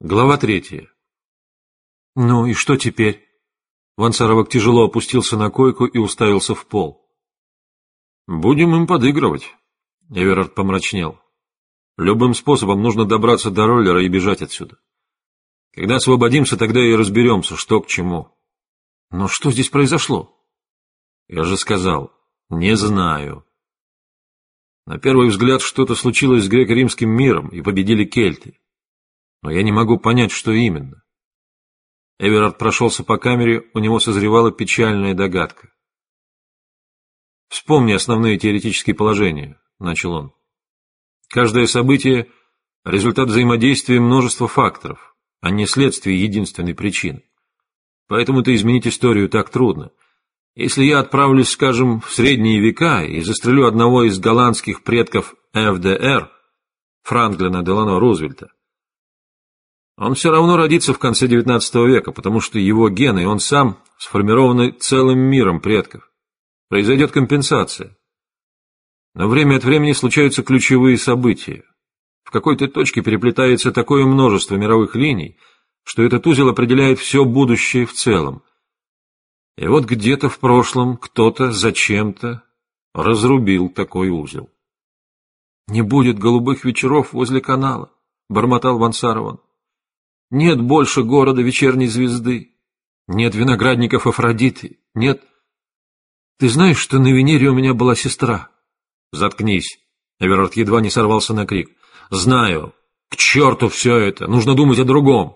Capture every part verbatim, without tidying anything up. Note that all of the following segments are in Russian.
Глава третья. «Ну и что теперь?» Вансаровак тяжело опустился на койку и уставился в пол. «Будем им подыгрывать», — Эверард помрачнел. «Любым способом нужно добраться до роллера и бежать отсюда. Когда освободимся, тогда и разберемся, что к чему». «Но что здесь произошло?» «Я же сказал, не знаю. На первый взгляд что-то случилось с греко-римским миром, и победили кельты. Но я не могу понять, что именно». Эверард прошелся по камере, у него созревала печальная догадка. «Вспомни основные теоретические положения», — начал он. «Каждое событие — результат взаимодействия множества факторов, а не следствие единственной причины. Поэтому-то изменить историю так трудно. Если я отправлюсь, скажем, в средние века и застрелю одного из голландских предков эф дэ эр, Франклина Делано Рузвельта, он все равно родится в конце девятнадцатого века, потому что его гены и он сам сформированы целым миром предков. Произойдет компенсация. Но время от времени случаются ключевые события. В какой-то точке переплетается такое множество мировых линий, что этот узел определяет все будущее в целом. И вот где-то в прошлом кто-то зачем-то разрубил такой узел. «Не будет голубых вечеров возле канала», — бормотал Вансарован. «Нет больше города вечерней звезды, нет виноградников Афродиты, нет... Ты знаешь, что на Венере у меня была сестра?» «Заткнись!» — Эверард едва не сорвался на крик. «Знаю! К черту все это! Нужно думать о другом!»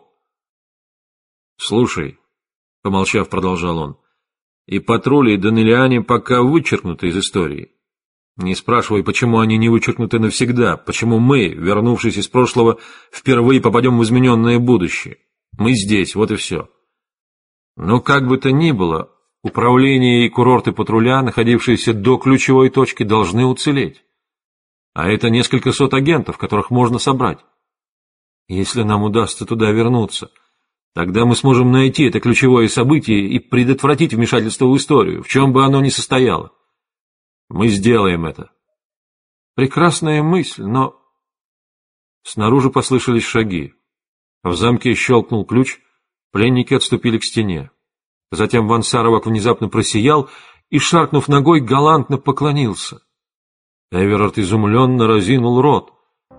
«Слушай», — помолчав, продолжал он, — «и патрули, и Данелиане пока вычеркнуты из истории. Не спрашивай, почему они не вычеркнуты навсегда, почему мы, вернувшись из прошлого, впервые попадем в измененное будущее. Мы здесь, вот и все. Но как бы то ни было, управление и курорты патруля, находившиеся до ключевой точки, должны уцелеть. А это несколько сот агентов, которых можно собрать. Если нам удастся туда вернуться, тогда мы сможем найти это ключевое событие и предотвратить вмешательство в историю, в чем бы оно ни состояло. Мы сделаем это». «Прекрасная мысль, но...» Снаружи послышались шаги. В замке щелкнул ключ, пленники отступили к стене. Затем Вансаровак внезапно просиял и, шаркнув ногой, галантно поклонился. Эверард изумленно разинул рот.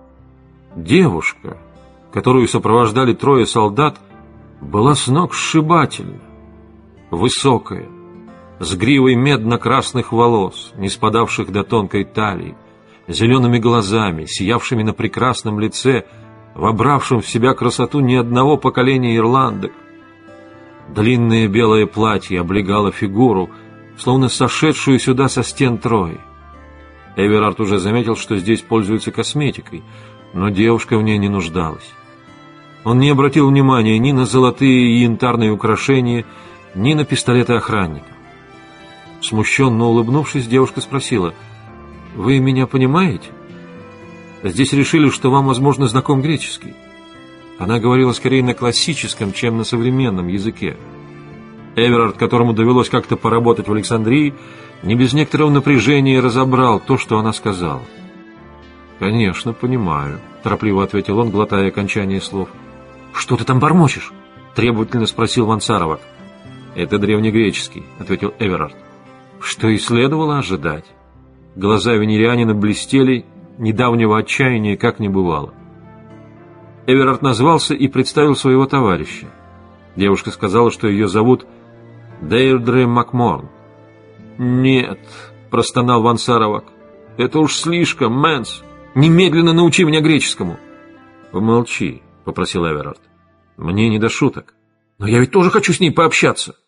Девушка, которую сопровождали трое солдат, была с ног сшибательна. Высокая, с гривой медно-красных волос, не спадавших до тонкой талии, зелеными глазами, сиявшими на прекрасном лице, вобравшим в себя красоту ни одного поколения ирландок. Длинное белое платье облегало фигуру, словно сошедшую сюда со стен Трои. Эверард уже заметил, что здесь пользуются косметикой, но девушка в ней не нуждалась. Он не обратил внимания ни на золотые и янтарные украшения, ни на пистолеты охранника. Смущенно улыбнувшись, девушка спросила: «Вы меня понимаете? Здесь решили, что вам, возможно, знаком греческий». Она говорила скорее на классическом, чем на современном языке. Эверард, которому довелось как-то поработать в Александрии, не без некоторого напряжения разобрал то, что она сказала. «Конечно, понимаю», — торопливо ответил он, глотая окончание слов. «Что ты там бормочешь?» — требовательно спросил Вансаровак. «Это древнегреческий», — ответил Эверард. Что и следовало ожидать. Глаза венерианина блестели, недавнего отчаяния как не бывало. Эверард назвался и представил своего товарища. Девушка сказала, что ее зовут Дейрдре Макморн. «Нет», — простонал Вансаровак, — «это уж слишком, Мэнс. Немедленно научи меня греческому». «Помолчи», — попросил Эверард. «Мне не до шуток». «Но я ведь тоже хочу с ней пообщаться».